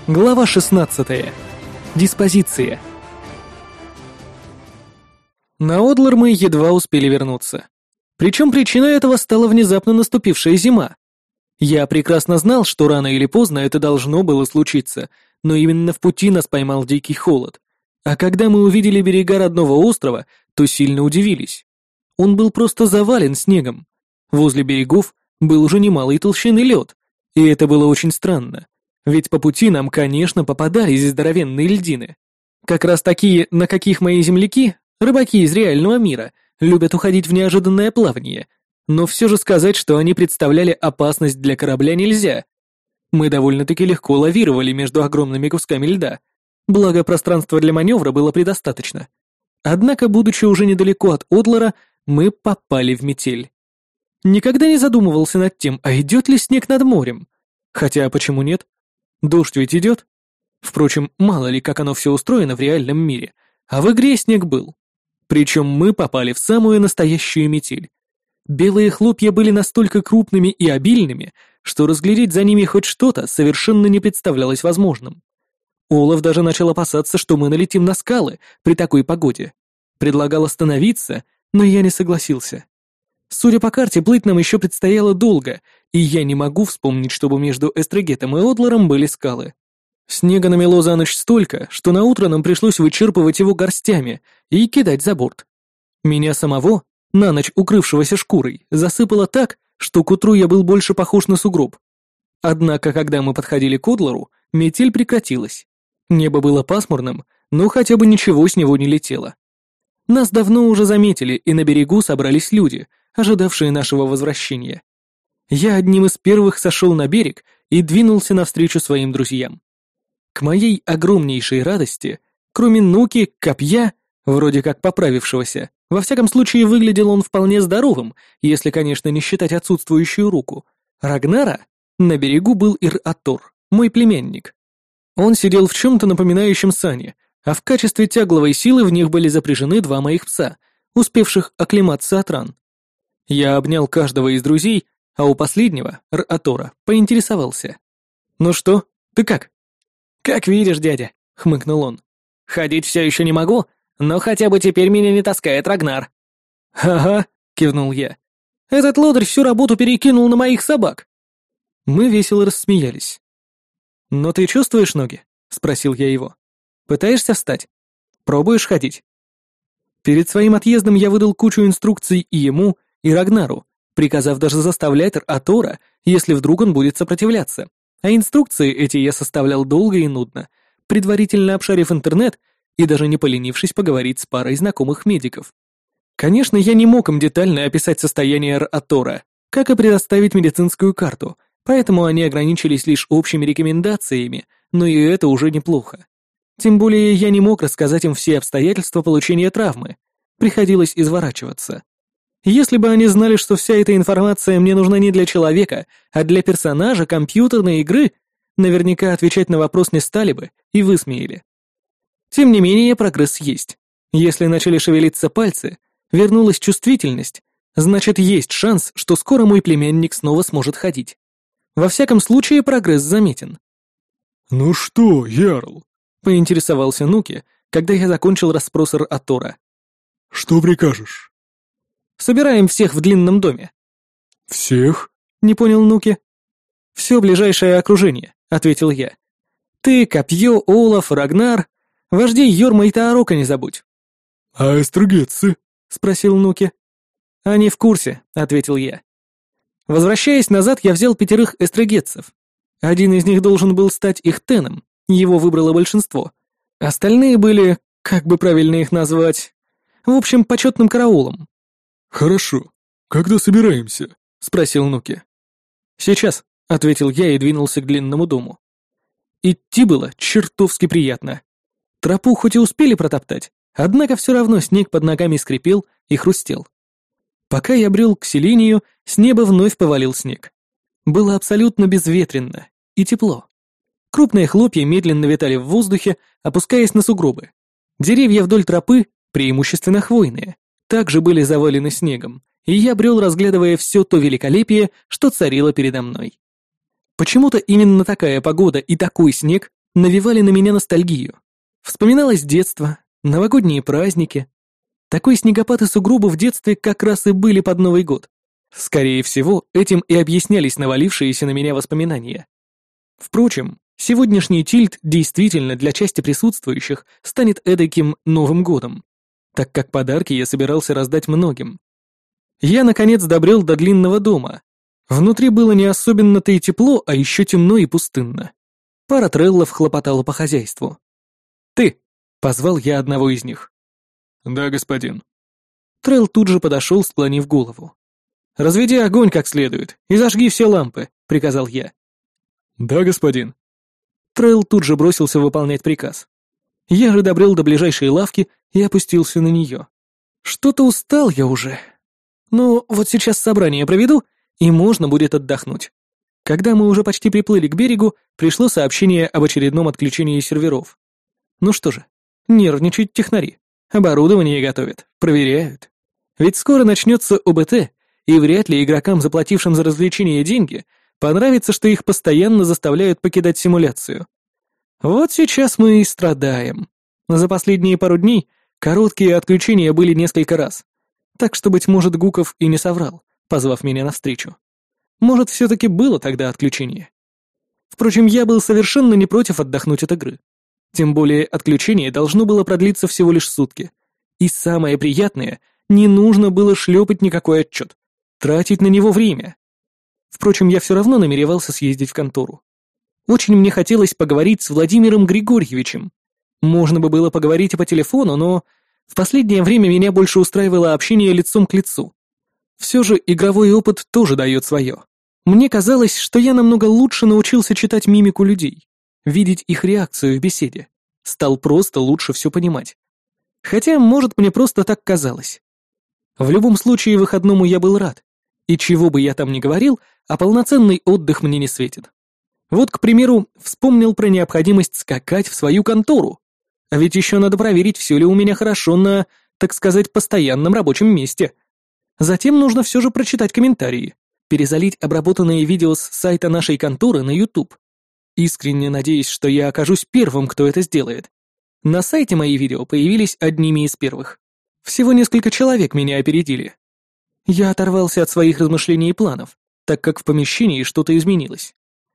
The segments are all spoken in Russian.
Глава 16. Диспозиция. На Одлар мы едва успели вернуться. Причем причиной этого стала внезапно наступившая зима. Я прекрасно знал, что рано или поздно это должно было случиться, но именно в пути нас поймал дикий холод. А когда мы увидели берега родного острова, то сильно удивились. Он был просто завален снегом. Возле берегов был уже немалой толщины лед, и это было очень странно. Ведь по пути нам, конечно, попадались здоровенные льдины. Как раз такие, на каких мои земляки, рыбаки из реального мира, любят уходить в неожиданное плавание. Но все же сказать, что они представляли опасность для корабля, нельзя. Мы довольно-таки легко лавировали между огромными кусками льда. Благо, пространства для маневра было предостаточно. Однако, будучи уже недалеко от Одлара, мы попали в метель. Никогда не задумывался над тем, а идет ли снег над морем. Хотя, почему нет? Дождь ведь идет. Впрочем, мало ли, как оно все устроено в реальном мире. А в игре снег был. Причем мы попали в самую настоящую метель. Белые хлопья были настолько крупными и обильными, что разглядеть за ними хоть что-то совершенно не представлялось возможным. Олаф даже начал опасаться, что мы налетим на скалы при такой погоде. Предлагал остановиться, но я не согласился. Судя по карте, плыть нам еще предстояло долго, и я не могу вспомнить, чтобы между Эстрегетом и Одларом были скалы. Снега намело за ночь столько, что наутро нам пришлось вычерпывать его горстями и кидать за борт. Меня самого, на ночь укрывшегося шкурой, засыпало так, что к утру я был больше похож на сугроб. Однако, когда мы подходили к Одлару, метель прекратилась. Небо было пасмурным, но хотя бы ничего с него не летело. Нас давно уже заметили, и на берегу собрались люди, ожидавшие нашего возвращения. Я одним из первых сошел на берег и двинулся навстречу своим друзьям. К моей огромнейшей радости, кроме Нуки, Копья, вроде как поправившегося, во всяком случае выглядел он вполне здоровым, если, конечно, не считать отсутствующую руку, Рагнара, на берегу был Ир-Атор, мой племянник. Он сидел в чем-то напоминающем сани, а в качестве тягловой силы в них были запряжены два моих пса, успевших оклематься от ран. Я обнял каждого из друзей, а у последнего, Р-Атора, поинтересовался. «Ну что, ты как?» «Как видишь, дядя», — хмыкнул он. «Ходить все еще не могу, но хотя бы теперь меня не таскает Рагнар». «Ага», — кивнул я. «Этот лодырь всю работу перекинул на моих собак». Мы весело рассмеялись. «Но ты чувствуешь ноги?» — спросил я его. «Пытаешься встать? Пробуешь ходить?» Перед своим отъездом я выдал кучу инструкций и ему, и Рагнару, приказав даже заставлять Атора, если вдруг он будет сопротивляться. А инструкции эти я составлял долго и нудно, предварительно обшарив интернет и даже не поленившись поговорить с парой знакомых медиков. Конечно, я не мог им детально описать состояние Атора, как и предоставить медицинскую карту, поэтому они ограничились лишь общими рекомендациями, но и это уже неплохо. Тем более я не мог рассказать им все обстоятельства получения травмы, приходилось изворачиваться. Если бы они знали, что вся эта информация мне нужна не для человека, а для персонажа компьютерной игры, наверняка отвечать на вопрос не стали бы и высмеяли. Тем не менее, прогресс есть. Если начали шевелиться пальцы, вернулась чувствительность, значит, есть шанс, что скоро мой племянник снова сможет ходить. Во всяком случае, прогресс заметен. «Ну что, Ярл?» — поинтересовался Нуки, когда я закончил расспрос Р-Атора. «Что прикажешь?» «Собираем всех в длинном доме». «Всех?» — не понял Нуки. «Все ближайшее окружение», — ответил я. «Ты, Копье, Олаф, Рагнар, вождей Йорма и Таарока не забудь». «А эстрагетцы?» — спросил Нуки. «Они в курсе», — ответил я. Возвращаясь назад, я взял 5 эстрагетцев. Один из них должен был стать их теном, его выбрало большинство. Остальные были, как бы правильно их назвать, в общем, почетным караулом. «Хорошо. Когда собираемся?» — спросил Нуки. «Сейчас», — ответил я и двинулся к длинному дому. Идти было чертовски приятно. Тропу хоть и успели протоптать, однако все равно снег под ногами скрипел и хрустел. Пока я брел к селению, с неба вновь повалил снег. Было абсолютно безветренно и тепло. Крупные хлопья медленно витали в воздухе, опускаясь на сугробы. Деревья вдоль тропы, преимущественно хвойные, также были завалены снегом, и я брел, разглядывая все то великолепие, что царило передо мной. Почему-то именно такая погода и такой снег навевали на меня ностальгию. Вспоминалось детство, новогодние праздники. Такой снегопад и сугробы в детстве как раз и были под Новый год. Скорее всего, этим и объяснялись навалившиеся на меня воспоминания. Впрочем, сегодняшний тильт действительно для части присутствующих станет эдаким Новым годом, так как подарки я собирался раздать многим. Я, наконец, добрел до длинного дома. Внутри было не особенно-то и тепло, а еще темно и пустынно. Пара треллов хлопотала по хозяйству. «Ты!» — позвал я одного из них. «Да, господин». Трелл тут же подошел, склонив голову. «Разведи огонь как следует и зажги все лампы», — приказал я. «Да, господин». Трелл тут же бросился выполнять приказ. Я же добрел до ближайшей лавки и опустился на нее. Что-то устал я уже. Ну, вот сейчас собрание проведу, и можно будет отдохнуть. Когда мы уже почти приплыли к берегу, пришло сообщение об очередном отключении серверов. Ну что же, нервничают технари. Оборудование готовят, проверяют. Ведь скоро начнется ОБТ, и вряд ли игрокам, заплатившим за развлечение деньги, понравится, что их постоянно заставляют покидать симуляцию. Вот сейчас мы и страдаем. За последние пару дней короткие отключения были несколько раз. Так что, быть может, Гуков и не соврал, позвав меня навстречу. Может, все-таки было тогда отключение. Впрочем, я был совершенно не против отдохнуть от игры. Тем более, отключение должно было продлиться всего лишь сутки. И самое приятное, не нужно было шлепать никакой отчет, тратить на него время. Впрочем, я все равно намеревался съездить в контору. Очень мне хотелось поговорить с Владимиром Григорьевичем. Можно бы было поговорить и по телефону, но в последнее время меня больше устраивало общение лицом к лицу. Все же игровой опыт тоже дает свое. Мне казалось, что я намного лучше научился читать мимику людей, видеть их реакцию в беседе. Стал просто лучше все понимать. Хотя, может, мне просто так казалось. В любом случае, выходному я был рад. И чего бы я там ни говорил, а полноценный отдых мне не светит. Вот, к примеру, вспомнил про необходимость скакать в свою контору. А ведь еще надо проверить, все ли у меня хорошо на, так сказать, постоянном рабочем месте. Затем нужно все же прочитать комментарии, перезалить обработанные видео с сайта нашей конторы на YouTube. Искренне надеюсь, что я окажусь первым, кто это сделает. На сайте мои видео появились одними из первых. Всего несколько человек меня опередили. Я оторвался от своих размышлений и планов, так как в помещении что-то изменилось.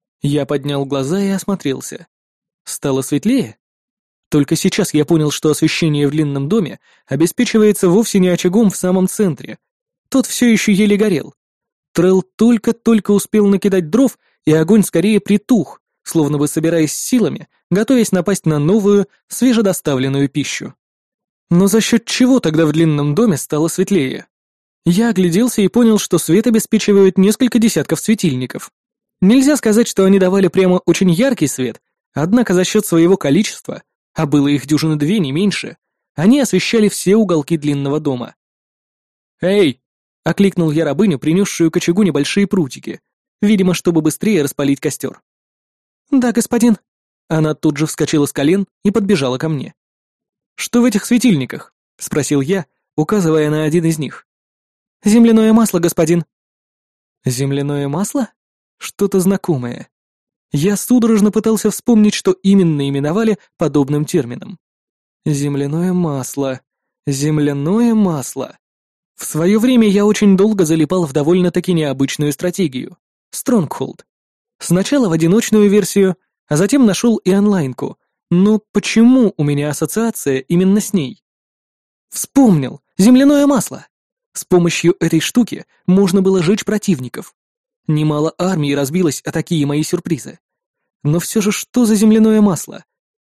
Я поднял глаза и осмотрелся. Стало светлее. Только сейчас я понял, что освещение в длинном доме обеспечивается вовсе не очагом в самом центре. Тот все еще еле горел. Трелл только-только успел накидать дров, и огонь скорее притух, словно бы собираясь силами, готовясь напасть на новую, свежедоставленную пищу. Но за счет чего тогда в длинном доме стало светлее? Я огляделся и понял, что свет обеспечивают несколько десятков светильников. Нельзя сказать, что они давали прямо очень яркий свет, однако за счет своего количества, а было их дюжины две, не меньше, они освещали все уголки длинного дома. «Эй!» — окликнул я рабыню, принесшую к очагу небольшие прутики, видимо, чтобы быстрее распалить костер. «Да, господин». Она тут же вскочила с колен и подбежала ко мне. «Что в этих светильниках?» — спросил я, указывая на один из них. «Земляное масло, господин». «Земляное масло? Что-то знакомое». Я судорожно пытался вспомнить, что именно именовали подобным термином. Земляное масло. Земляное масло. В свое время я очень долго залипал в довольно-таки необычную стратегию — Stronghold. Сначала в одиночную версию, а затем нашел и онлайнку. Но почему у меня ассоциация именно с ней? Вспомнил! Земляное масло! С помощью этой штуки можно было жечь противников. Немало армий разбилось о такие мои сюрпризы. Но все же что за земляное масло?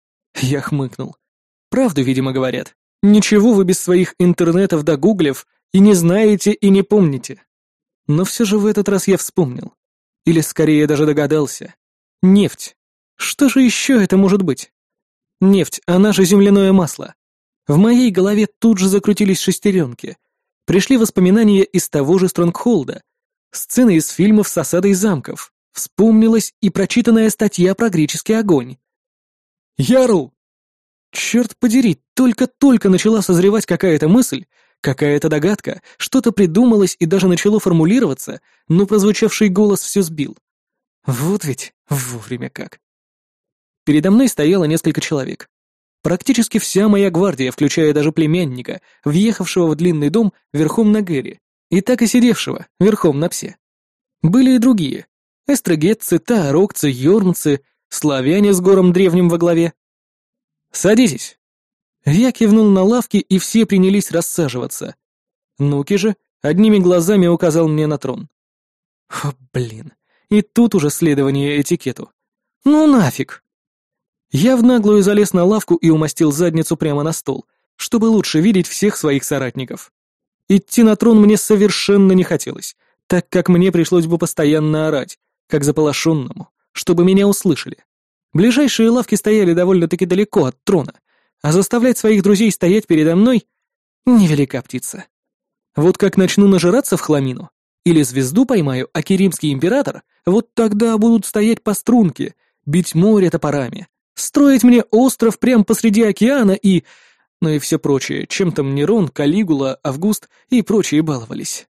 Я хмыкнул. Правду, видимо, говорят. Ничего вы без своих интернетов да гуглев и не знаете, и не помните. Но все же в этот раз я вспомнил. Или скорее даже догадался. Нефть. Что же еще это может быть? Нефть, она же земляное масло. В моей голове тут же закрутились шестеренки. Пришли воспоминания из того же Стронгхолда. Сцены из фильмов с осадой замков. Вспомнилась и прочитанная статья про греческий огонь. Ярл! Черт подери, только-только начала созревать какая-то мысль, какая-то догадка, что-то придумалось и даже начало формулироваться, но прозвучавший голос все сбил. Вот ведь вовремя как. Передо мной стояло несколько человек. Практически вся моя гвардия, включая даже племянника, въехавшего в длинный дом верхом на Гэри, и так и сидевшего верхом на псе. Были и другие. Эстрагетцы, таарокцы, йормцы, славяне с гором древним во главе. «Садитесь!» Я кивнул на лавки, и все принялись рассаживаться. Нуки же одними глазами указал мне на трон. О, блин, и тут уже следование этикету. Ну нафиг! Я в наглую залез на лавку и умастил задницу прямо на стол, чтобы лучше видеть всех своих соратников. Идти на трон мне совершенно не хотелось, так как мне пришлось бы постоянно орать, как заполошенному, чтобы меня услышали. Ближайшие лавки стояли довольно-таки далеко от трона, а заставлять своих друзей стоять передо мной — невелика птица. Вот как начну нажираться в хламину, или звезду поймаю, а Керимский император, вот тогда будут стоять по струнке, бить море топорами, строить мне остров прямо посреди океана и... ну и все прочее, чем там Нерон, Калигула, Август и прочие баловались.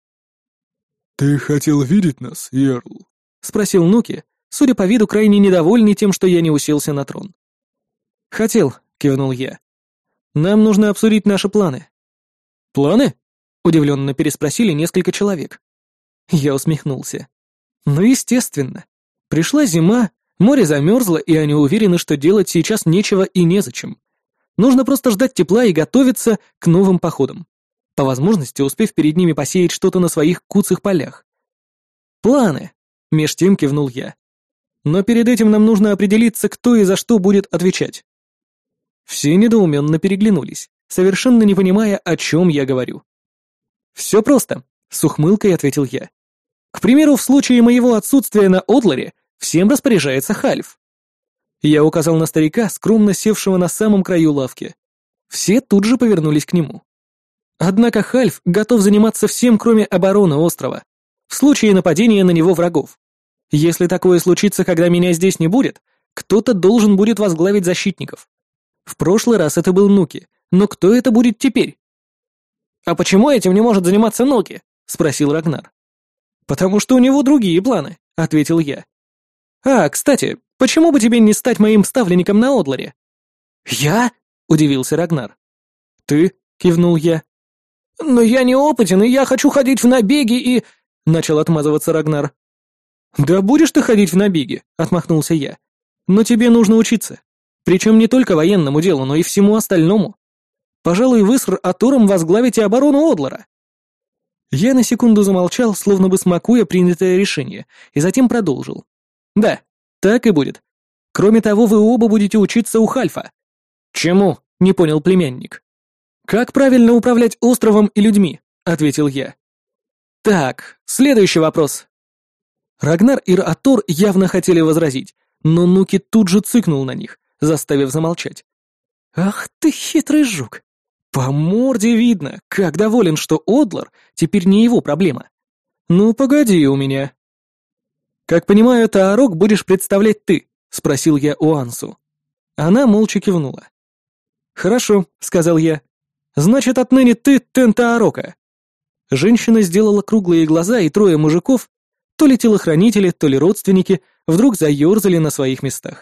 «Ты хотел видеть нас, Ярл?» — спросил Нуки, судя по виду крайне недовольный тем, что я не уселся на трон. «Хотел», — кивнул я. «Нам нужно обсудить наши планы». «Планы?» — удивленно переспросили несколько человек. Я усмехнулся. «Ну, естественно. Пришла зима, море замерзло, и они уверены, что делать сейчас нечего и незачем. Нужно просто ждать тепла и готовиться к новым походам, по возможности успев перед ними посеять что-то на своих куцых полях. «Планы», — меж тем кивнул я. «Но перед этим нам нужно определиться, кто и за что будет отвечать». Все недоуменно переглянулись, совершенно не понимая, о чем я говорю. «Все просто», — с ухмылкой ответил я. «К примеру, в случае моего отсутствия на Одларе всем распоряжается Хальф». Я указал на старика, скромно севшего на самом краю лавки. Все тут же повернулись к нему. Однако Хальф готов заниматься всем, кроме обороны острова, в случае нападения на него врагов. Если такое случится, когда меня здесь не будет, кто-то должен будет возглавить защитников. В прошлый раз это был Нуки, но кто это будет теперь? «А почему этим не может заниматься Нуки?» — спросил Рагнар. «Потому что у него другие планы», — ответил я. «А, кстати, почему бы тебе не стать моим ставленником на Одларе?» «Я?» — удивился Рагнар. «Ты?» — кивнул я. «Но я неопытен, и я хочу ходить в набеги и...» — начал отмазываться Рагнар. «Да будешь ты ходить в набеги», — отмахнулся я. «Но тебе нужно учиться. Причем не только военному делу, но и всему остальному. Пожалуй, вы с Р-Атуром возглавите оборону Одлара». Я на секунду замолчал, словно бы смакуя принятое решение, и затем продолжил. «Да, так и будет. Кроме того, вы оба будете учиться у Хальфа». «Чему?» — не понял племянник. «Как правильно управлять островом и людьми?» — ответил я. «Так, следующий вопрос». Рагнар и Р-Атур явно хотели возразить, но Нуки тут же цыкнул на них, заставив замолчать. «Ах ты хитрый жук! По морде видно, как доволен, что Одлар теперь не его проблема. Ну, погоди у меня». «Как понимаю, Таарок будешь представлять ты?» — спросил я у Ансу. Она молча кивнула. «Хорошо», — сказал я. «Значит, отныне ты Тен Таарока». Женщина сделала круглые глаза, и трое мужиков, то ли телохранители, то ли родственники, вдруг заерзали на своих местах.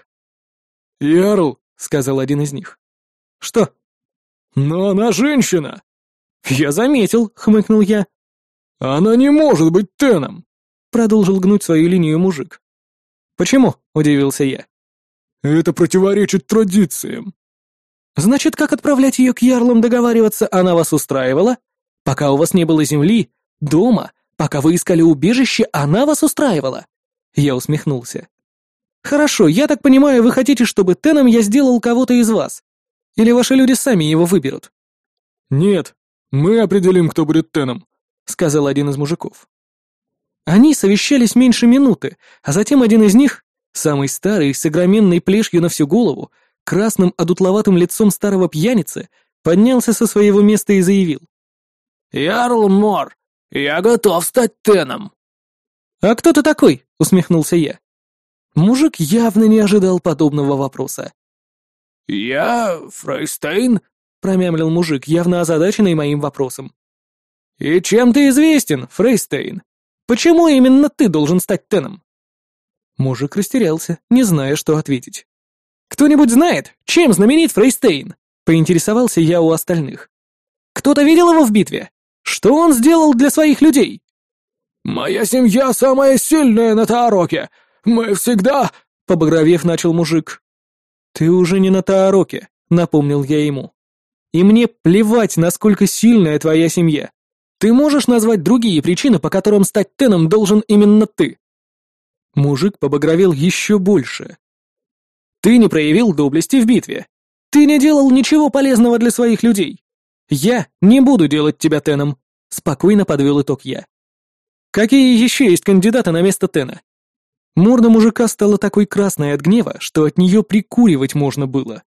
«Ярл», — сказал один из них. «Что?» «Но она женщина!» «Я заметил», — хмыкнул я. «Она не может быть Теном!» — продолжил гнуть свою линию мужик. «Почему?» — удивился я. «Это противоречит традициям». «Значит, как отправлять ее к ярлам договариваться, она вас устраивала? Пока у вас не было земли, дома, пока вы искали убежище, она вас устраивала?» Я усмехнулся. «Хорошо, я так понимаю, вы хотите, чтобы Теном я сделал кого-то из вас? Или ваши люди сами его выберут?» «Нет, мы определим, кто будет Теном», — сказал один из мужиков. Они совещались меньше минуты, а затем один из них, самый старый, с огроменной плешью на всю голову, красным одутловатым лицом старого пьяницы, поднялся со своего места и заявил. «Ярл Мор, я готов стать Теном». «А кто ты такой?» — усмехнулся я. Мужик явно не ожидал подобного вопроса. «Я Фрейстейн», — промямлил мужик, явно озадаченный моим вопросом. «И чем ты известен, Фрейстейн? Почему именно ты должен стать Теном?» Мужик растерялся, не зная, что ответить. «Кто-нибудь знает, чем знаменит Фрейстейн?» — поинтересовался я у остальных. «Кто-то видел его в битве? Что он сделал для своих людей?» «Моя семья самая сильная на Таароке! Мы всегда...» — побагровев начал мужик. «Ты уже не на Таароке», — напомнил я ему. «И мне плевать, насколько сильная твоя семья. Ты можешь назвать другие причины, по которым стать Теном должен именно ты?» Мужик побагровел еще больше. «Ты не проявил доблести в битве. Ты не делал ничего полезного для своих людей. Я не буду делать тебя Теном», — спокойно подвел итог я. «Какие еще есть кандидаты на место Тена?» Морда мужика стала такой красной от гнева, что от нее прикуривать можно было.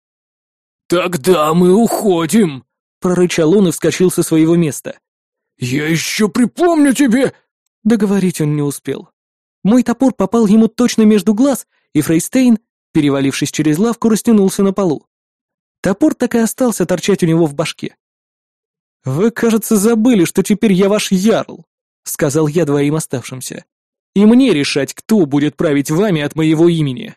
«Тогда мы уходим!» — прорычал он и вскочил со своего места. «Я еще припомню тебе!» Договорить он не успел. Мой топор попал ему точно между глаз, и Фрейстейн, перевалившись через лавку, растянулся на полу. Топор так и остался торчать у него в башке. «Вы, кажется, забыли, что теперь я ваш ярл», — сказал я двоим оставшимся. «И мне решать, кто будет править вами от моего имени».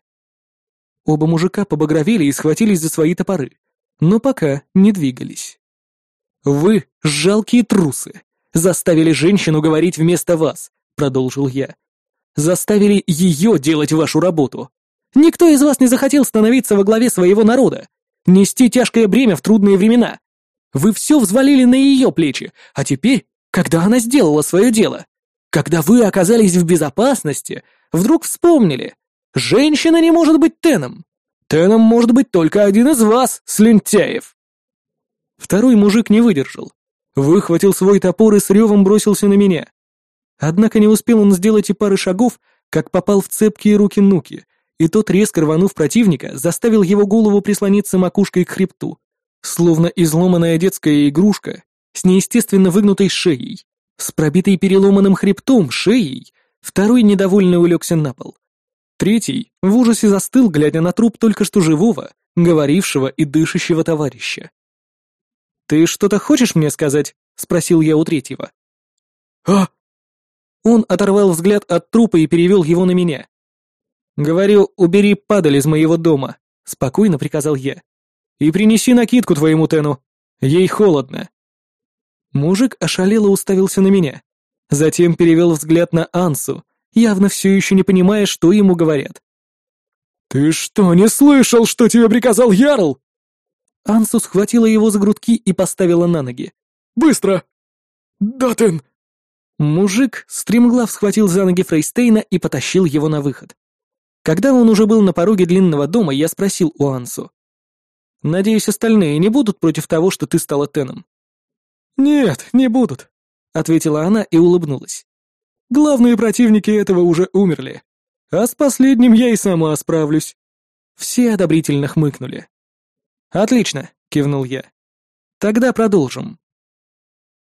Оба мужика побагровели и схватились за свои топоры, но пока не двигались. «Вы, жалкие трусы, заставили женщину говорить вместо вас», — продолжил я. «Заставили ее делать вашу работу. Никто из вас не захотел становиться во главе своего народа, нести тяжкое бремя в трудные времена. Вы все взвалили на ее плечи, а теперь, когда она сделала свое дело, когда вы оказались в безопасности, вдруг вспомнили, женщина не может быть Теном. Теном может быть только один из вас, слюнтяев». Второй мужик не выдержал, выхватил свой топор и с ревом бросился на меня. Однако не успел он сделать и пары шагов, как попал в цепкие руки Нуки, и тот, резко рванув противника, заставил его голову прислониться макушкой к хребту, словно изломанная детская игрушка с неестественно выгнутой шеей, с пробитой переломанным хребтом, шеей. Второй недовольно улегся на пол. Третий в ужасе застыл, глядя на труп только что живого, говорившего и дышащего товарища. «Ты что-то хочешь мне сказать?» — спросил я у третьего. «А?» Он оторвал взгляд от трупа и перевел его на меня. «Говорю, убери падаль из моего дома», — спокойно приказал я. «И принеси накидку твоему Тену. Ей холодно». Мужик ошалело уставился на меня. Затем перевел взгляд на Ансу, явно все еще не понимая, что ему говорят. «Ты что, не слышал, что тебе приказал Ярл?» Ансу схватила его за грудки и поставила на ноги. «Быстро!» «Да, Тен!» Мужик стремглав схватил за ноги Фрейстейна и потащил его на выход. Когда он уже был на пороге длинного дома, я спросил у Ансу. «Надеюсь, остальные не будут против того, что ты стала Теном?» «Нет, не будут», — ответила она и улыбнулась. «Главные противники этого уже умерли, а с последним я и сама справлюсь». Все одобрительно хмыкнули. «Отлично», — кивнул я. «Тогда продолжим».